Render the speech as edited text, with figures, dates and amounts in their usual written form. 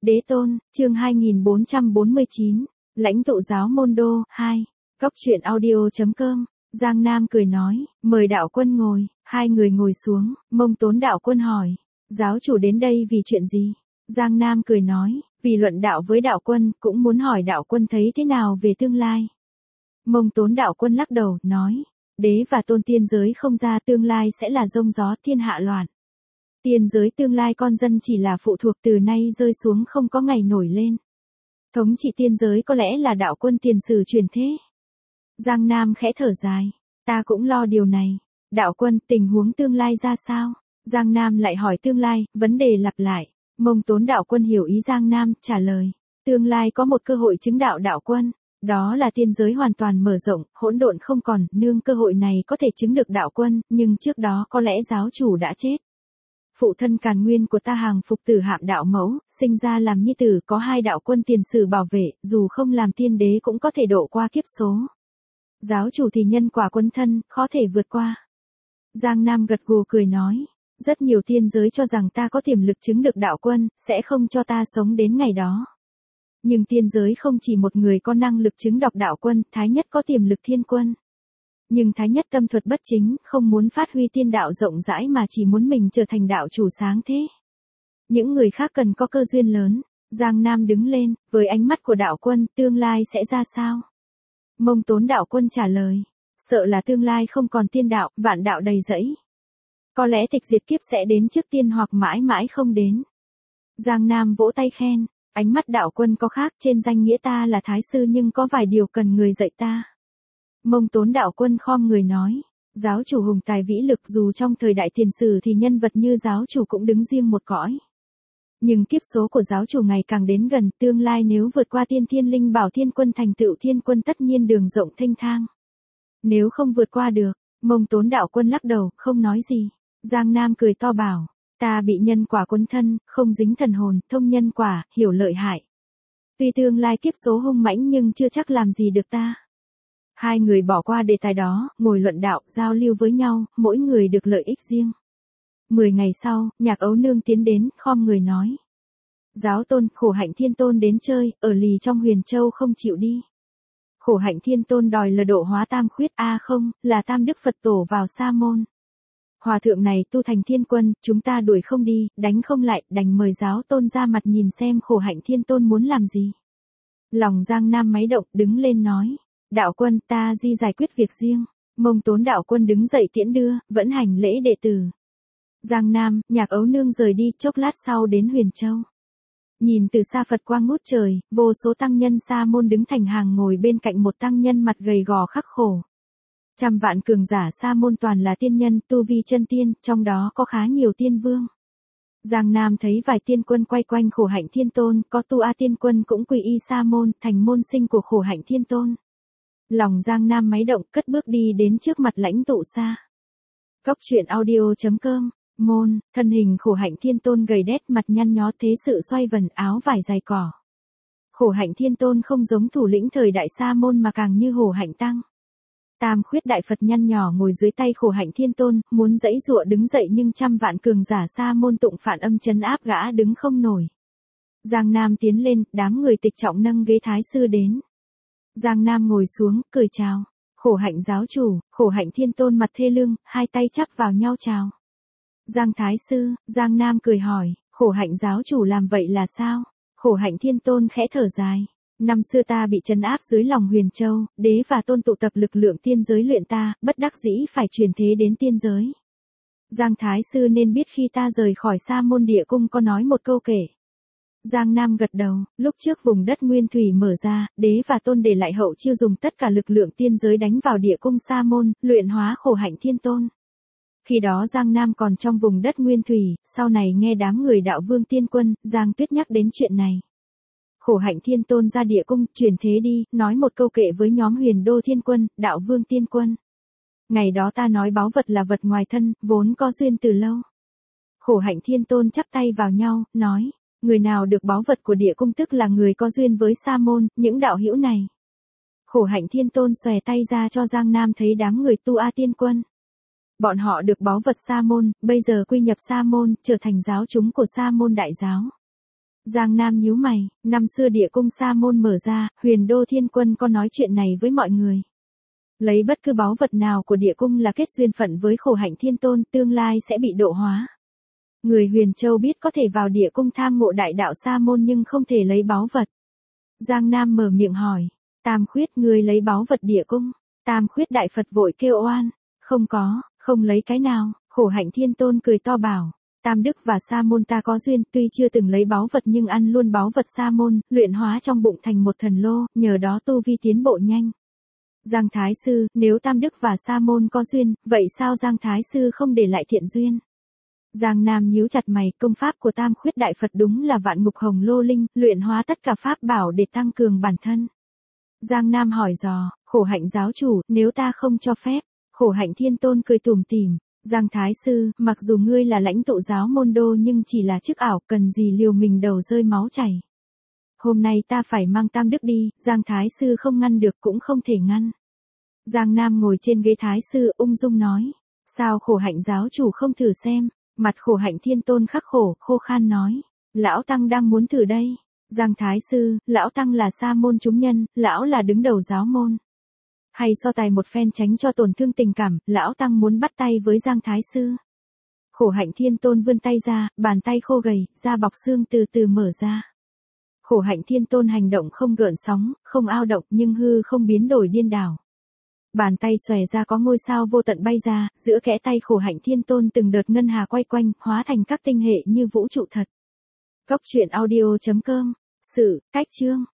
Đế tôn, chương 2449, lãnh tụ giáo môn đô, 2. Cóc truyện audio.com, Giang Nam cười nói, mời đạo quân ngồi, hai người ngồi xuống, Mông Tốn đạo quân hỏi, giáo chủ đến đây vì chuyện gì? Giang Nam cười nói, vì luận đạo với đạo quân, cũng muốn hỏi đạo quân thấy thế nào về tương lai. Mông Tốn đạo quân lắc đầu, nói, đế và tôn tiên giới không ra tương lai sẽ là giông gió thiên hạ loạn. Tiên giới tương lai con dân chỉ là phụ thuộc từ nay rơi xuống không có ngày nổi lên. Thống trị tiên giới có lẽ là đạo quân tiền sử truyền thế. Giang Nam khẽ thở dài, ta cũng lo điều này. Đạo quân, tình huống tương lai ra sao? Giang Nam lại hỏi tương lai, vấn đề lặp lại. Mông Tốn đạo quân hiểu ý Giang Nam, trả lời. Tương lai có một cơ hội chứng đạo đạo quân. Đó là tiên giới hoàn toàn mở rộng, hỗn độn không còn, nương cơ hội này có thể chứng được đạo quân, nhưng trước đó có lẽ giáo chủ đã chết. Phụ thân Càn Nguyên của ta hàng phục tử Hạm đạo mẫu, sinh ra làm nhi tử, có hai đạo quân tiền sử bảo vệ, dù không làm tiên đế cũng có thể độ qua kiếp số. Giáo chủ thì nhân quả quấn thân, khó thể vượt qua. Giang Nam gật gù cười nói, rất nhiều tiên giới cho rằng ta có tiềm lực chứng được đạo quân, sẽ không cho ta sống đến ngày đó. Nhưng tiên giới không chỉ một người có năng lực chứng đọc đạo quân, Thái Nhất có tiềm lực thiên quân. Nhưng Thái Nhất tâm thuật bất chính, không muốn phát huy tiên đạo rộng rãi mà chỉ muốn mình trở thành đạo chủ sáng thế. Những người khác cần có cơ duyên lớn. Giang Nam đứng lên, với ánh mắt của đạo quân, tương lai sẽ ra sao? Mông Tốn đạo quân trả lời, sợ là tương lai không còn tiên đạo, vạn đạo đầy rẫy. Có lẽ tịch diệt kiếp sẽ đến trước tiên hoặc mãi mãi không đến. Giang Nam vỗ tay khen, ánh mắt đạo quân có khác, trên danh nghĩa ta là thái sư nhưng có vài điều cần người dạy ta. Mông Tốn đạo quân khom người nói, giáo chủ hùng tài vĩ lực, dù trong thời đại tiền sử thì nhân vật như giáo chủ cũng đứng riêng một cõi. Nhưng kiếp số của giáo chủ ngày càng đến gần, tương lai nếu vượt qua tiên thiên linh bảo thiên quân thành tựu thiên quân tất nhiên đường rộng thênh thang. Nếu không vượt qua được, Mông Tốn đạo quân lắc đầu, không nói gì. Giang Nam cười to bảo, ta bị nhân quả quấn thân, không dính thần hồn, thông nhân quả, hiểu lợi hại. Tuy tương lai kiếp số hung mãnh nhưng chưa chắc làm gì được ta. Hai người bỏ qua đề tài đó, ngồi luận đạo, giao lưu với nhau, mỗi người được lợi ích riêng. 10 ngày sau, Nhạc Ấu Nương tiến đến, khom người nói. Giáo tôn, Khổ Hạnh Thiên Tôn đến chơi, ở lì trong Huyền Châu không chịu đi. Khổ Hạnh Thiên Tôn đòi là độ hóa tam khuyết, không, là tam đức Phật tổ vào sa môn. Hòa thượng này tu thành thiên quân, chúng ta đuổi không đi, đánh không lại, đành mời giáo tôn ra mặt nhìn xem Khổ Hạnh Thiên Tôn muốn làm gì. Lòng Giang Nam máy động, đứng lên nói. Đạo quân, ta di giải quyết việc riêng. Mông Tốn đạo quân đứng dậy tiễn đưa, vẫn hành lễ đệ tử. Giang Nam, Nhạc Ấu Nương rời đi, chốc lát sau đến Huyền Châu. Nhìn từ xa Phật quang ngút trời, vô số tăng nhân sa môn đứng thành hàng ngồi bên cạnh một tăng nhân mặt gầy gò khắc khổ. Trăm vạn cường giả sa môn toàn là tiên nhân, tu vi chân tiên, trong đó có khá nhiều tiên vương. Giang Nam thấy vài tiên quân quay quanh Khổ Hạnh Thiên Tôn, có tu A tiên quân cũng quy y sa môn, thành môn sinh của Khổ Hạnh Thiên Tôn. Lòng Giang Nam máy động, cất bước đi đến trước mặt lãnh tụ sa. Cóc truyện audio.com, môn, thân hình Khổ Hạnh Thiên Tôn gầy đét, mặt nhăn nhó, thế sự xoay vần, áo vải dài cỏ. Khổ Hạnh Thiên Tôn không giống thủ lĩnh thời đại sa môn mà càng như Hổ Hạnh Tăng. Tam khuyết đại Phật nhăn nhỏ ngồi dưới tay Khổ Hạnh Thiên Tôn, muốn giãy giụa đứng dậy nhưng trăm vạn cường giả sa môn tụng phản âm trấn áp gã đứng không nổi. Giang Nam tiến lên, đám người tịch trọng nâng ghế thái sư đến. Giang Nam ngồi xuống, cười chào. Khổ Hạnh giáo chủ, Khổ Hạnh Thiên Tôn mặt thê lương, hai tay chắp vào nhau chào. Giang thái sư, Giang Nam cười hỏi, Khổ Hạnh giáo chủ làm vậy là sao? Khổ Hạnh Thiên Tôn khẽ thở dài. Năm xưa ta bị trấn áp dưới lòng Huyền Châu, đế và tôn tụ tập lực lượng tiên giới luyện ta, bất đắc dĩ phải truyền thế đến tiên giới. Giang thái sư nên biết khi ta rời khỏi sa môn địa cung có nói một câu kể. Giang Nam gật đầu, lúc trước vùng đất nguyên thủy mở ra, đế và tôn để lại hậu chiêu dùng tất cả lực lượng tiên giới đánh vào địa cung sa môn, luyện hóa Khổ Hạnh Thiên Tôn. Khi đó Giang Nam còn trong vùng đất nguyên thủy, sau này nghe đám người đạo vương tiên quân, Giang Tuyết nhắc đến chuyện này. Khổ Hạnh Thiên Tôn ra địa cung, truyền thế đi, nói một câu kệ với nhóm Huyền Đô Thiên Quân, đạo vương tiên quân. Ngày đó ta nói báu vật là vật ngoài thân, vốn có duyên từ lâu. Khổ Hạnh Thiên Tôn chắp tay vào nhau, nói. Người nào được báu vật của địa cung tức là người có duyên với sa môn, những đạo hữu này. Khổ Hạnh Thiên Tôn xòe tay ra cho Giang Nam thấy đám người tu A tiên quân. Bọn họ được báu vật sa môn, bây giờ quy nhập sa môn, trở thành giáo chúng của sa môn đại giáo. Giang Nam nhíu mày, năm xưa địa cung sa môn mở ra, Huyền Đô Thiên Quân có nói chuyện này với mọi người. Lấy bất cứ báu vật nào của địa cung là kết duyên phận với Khổ Hạnh Thiên Tôn, tương lai sẽ bị độ hóa. Người Huyền Châu biết có thể vào địa cung tham ngộ đại đạo sa môn nhưng không thể lấy báu vật. Giang Nam mở miệng hỏi, Tam Khuyết ngươi lấy báu vật địa cung. Tam Khuyết đại Phật vội kêu oan, không có, không lấy cái nào. Khổ Hạnh Thiên Tôn cười to bảo, Tam Đức và sa môn ta có duyên, tuy chưa từng lấy báu vật nhưng ăn luôn báu vật sa môn, luyện hóa trong bụng thành một thần lô, nhờ đó tu vi tiến bộ nhanh. Giang Thái Sư, nếu Tam Đức và sa môn có duyên, vậy sao Giang Thái Sư không để lại thiện duyên? Giang Nam nhíu chặt mày, công pháp của Tam Khuyết đại Phật đúng là vạn ngục hồng lô linh, luyện hóa tất cả pháp bảo để tăng cường bản thân. Giang Nam hỏi dò, Khổ Hạnh giáo chủ, nếu ta không cho phép? Khổ Hạnh Thiên Tôn cười tủm tỉm, Giang Thái Sư, mặc dù ngươi là lãnh tụ giáo môn đô nhưng chỉ là chức ảo, cần gì liều mình đầu rơi máu chảy. Hôm nay ta phải mang Tam Đức đi, Giang Thái Sư không ngăn được cũng không thể ngăn. Giang Nam ngồi trên ghế Thái Sư ung dung nói, sao Khổ Hạnh giáo chủ không thử xem? Mặt Khổ Hạnh Thiên Tôn khắc khổ, khô khan nói, lão tăng đang muốn thử đây. Giang Thái Sư, lão tăng là sa môn chúng nhân, lão là đứng đầu giáo môn. Hay so tài một phen tránh cho tổn thương tình cảm, lão tăng muốn bắt tay với Giang Thái Sư. Khổ Hạnh Thiên Tôn vươn tay ra, bàn tay khô gầy, da bọc xương từ từ mở ra. Khổ Hạnh Thiên Tôn hành động không gợn sóng, không ao động nhưng hư không biến đổi điên đảo. Bàn tay xòe ra có ngôi sao vô tận bay ra, giữa kẽ tay Khổ Hạnh Thiên Tôn từng đợt ngân hà quay quanh, hóa thành các tinh hệ như vũ trụ thật. Góc truyện audio.com. Sự, cách chương.